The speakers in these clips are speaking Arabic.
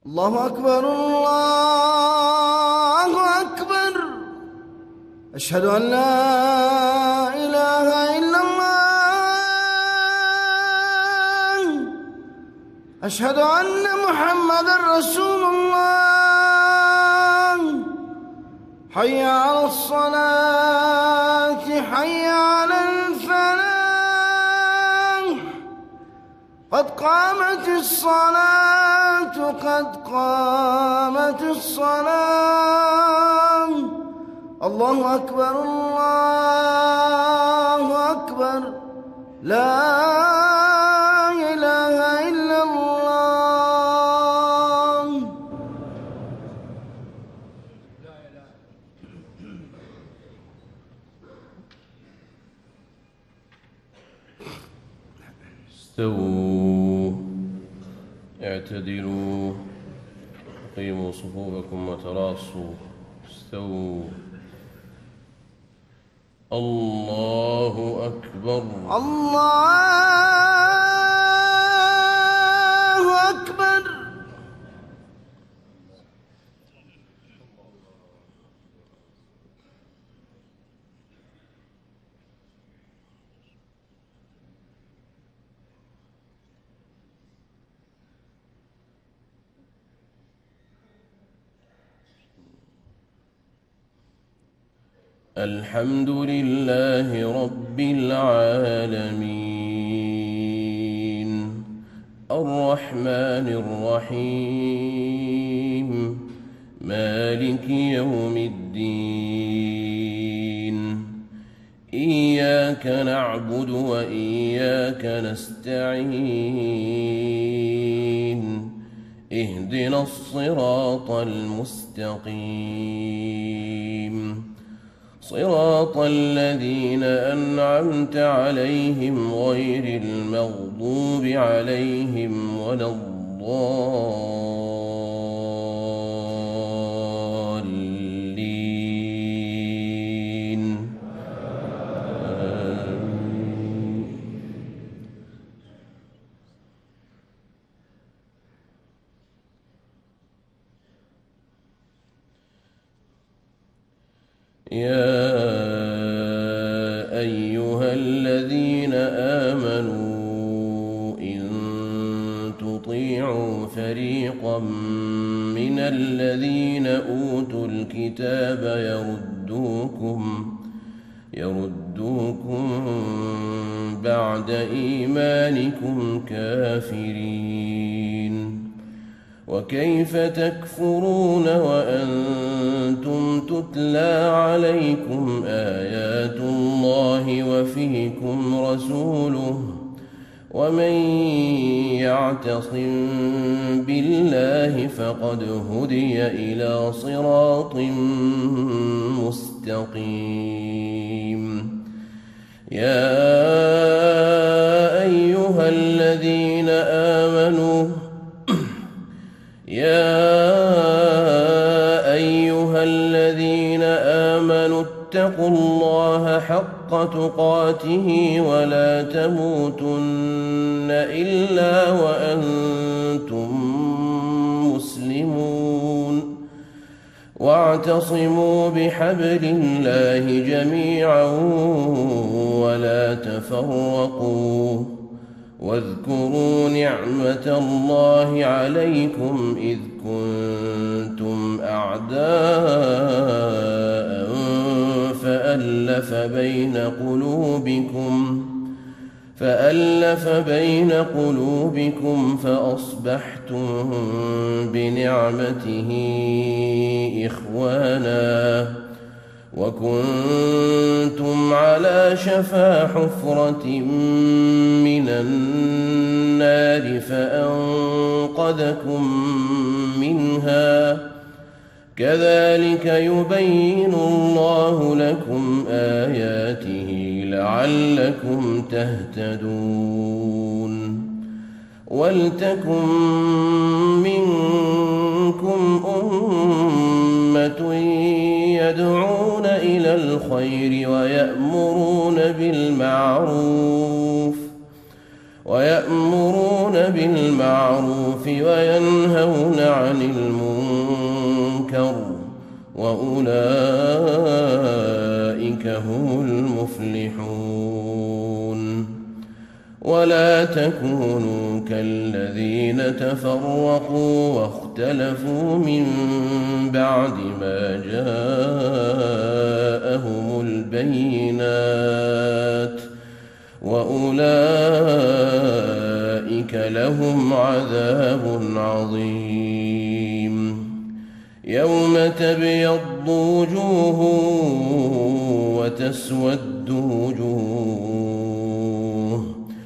الله أكبر الله أكبر. أشهد أن لا إله إلا الله. أشهد أن محمدًا رسول الله. حي على الصلاة حي على الفلاح. قد قامت الصلاة قد قامت الصلاة. الله أكبر الله أكبر. لا إله إلا الله. استووا اعتدلوا قيموا صفوفكم وتراصوا. استووا. الله أكبر الله أكبر. الحمد لله رب العالمين الرحمن الرحيم مالك يوم الدين. إياك نعبد وإياك نستعين. اهدنا الصراط المستقيم صراط الذين أنعمت عليهم غير المغضوب عليهم ولا الضالين. يا أيها الذين آمنوا إن تطيعوا فريقا من الذين أوتوا الكتاب يردوكم بعد إيمانكم كافرين. وكيف تكفرون وأنتم تتلى عليكم آيات الله وفيكم رسوله ومن يعتصم بالله فقد هدي إلى صراط مستقيم. يا أيها الذين آمنوا اتقوا الله حق تقاته ولا تموتن إلا وأنتم مسلمون. واعتصموا بحبل الله جميعا ولا تفرقوا. واذكروا نعمة الله عليكم إذ كنتم أعداء فألف بين قلوبكم فأصبحتم بنعمته إخوانا وكنتم على شفا حفرة من النار فأنقذكم منها. كذلك يبين الله لكم آياته لعلكم تهتدون. ولتكن منكم أمة يدعون إلى الخير ويأمرون بالمعروف ويأمرون بالمعروف وينهون عن المنكر وأولئك هم المفلحون. ولا تكونوا كالذين تفرقوا واختلفوا من بعد ما جاءهم البينات وأولئك لهم عذاب عظيم. يوم تبيض وجوه وتسود وجوه،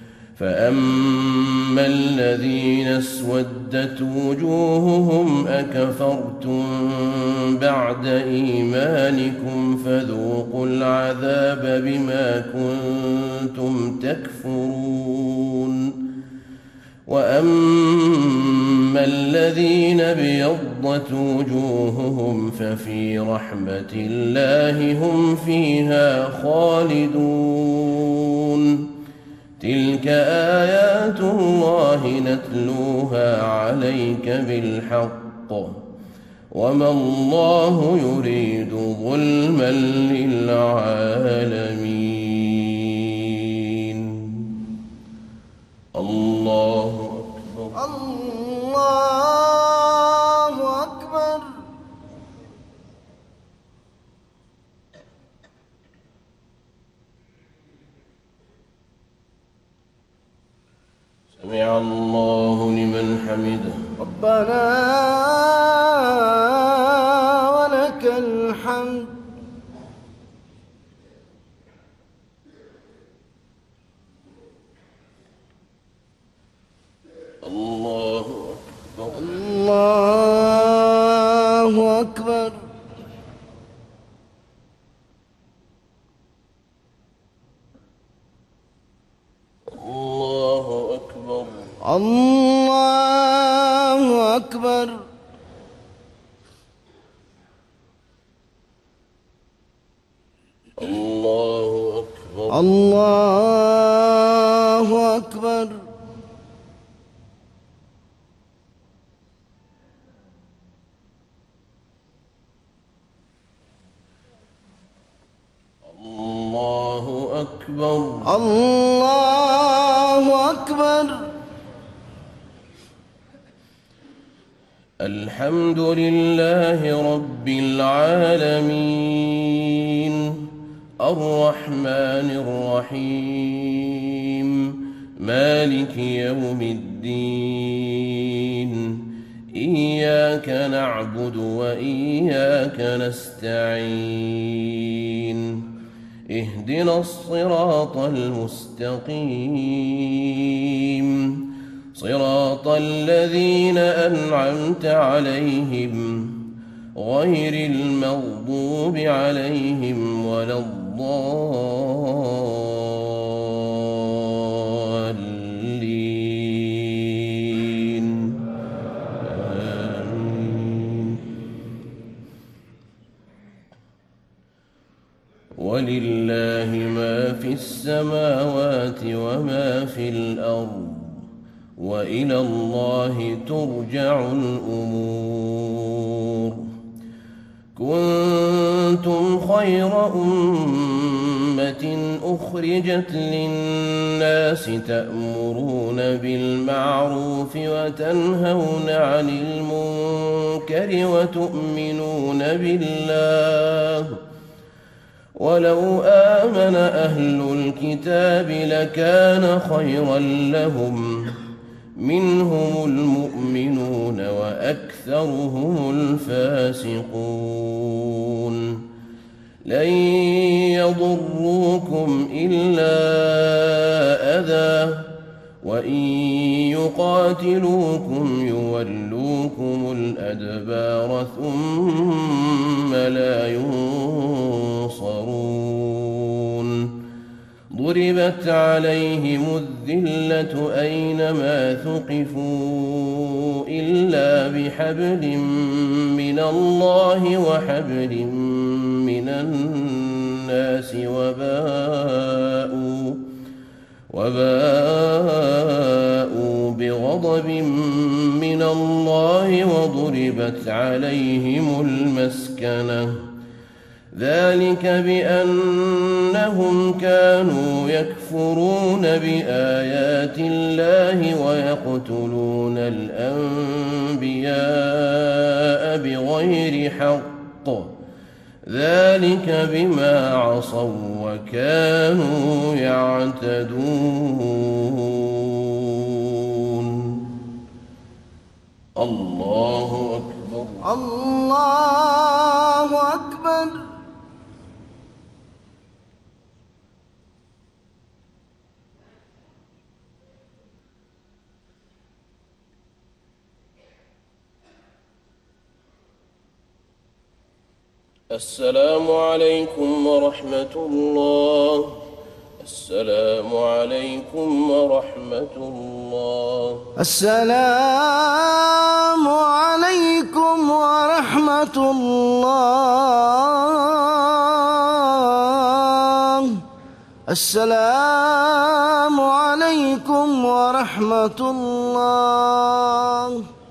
فأما الذين اسودت وجوههم أكفرتم بعد إيمانكم فذوقوا العذاب بما كنتم تكفرون. وأما الذين ابيضت وجوههم ففي رحمة الله هم فيها خالدون. تلك آيات الله نتلوها عليك بالحق وما الله يريد ظلما للعالمين. الله أكبر. الله أكبر. سمع الله لمن حمده. ربنا ولك الحمد. الله أكبر. الله أكبر. الله أكبر. الله أكبر. الله أكبر. الله أكبر. الله أكبر. الله أكبر. الحمد لله رب العالمين الرحمن الرحيم مالك يوم الدين. إياك نعبد وإياك نستعين. اهدنا الصراط المستقيم صراط الذين أنعمت عليهم غير المغضوب عليهم ولا الضالين. آمين. ولله ما في السماوات وما في الأرض وإلى الله ترجع الأمور. كنتم خير أمة أخرجت للناس تأمرون بالمعروف وتنهون عن المنكر وتؤمنون بالله. ولو آمن أهل الكتاب لكان خيرا لهم منهم المؤمنون وأكثرهم الفاسقون. لن يضروكم إلا أذى وإن يقاتلوكم يولوكم الأدبار ثم لا ينصرون. ضربت عليهم الذلة أينما ثقفوا إلا بحبل من الله وحبل من الناس وباءوا بغضب من الله وضربت عليهم المسكنة ذلك بأنهم كانوا يكفرون بآيات الله ويقتلون الأنبياء بغير حق ذلك بما عصوا وكانوا يعتدون. الله أكبر. الله أكبر. السلام عليكم ورحمة الله. السلام عليكم ورحمة الله. السلام عليكم ورحمة الله. السلام عليكم ورحمة الله.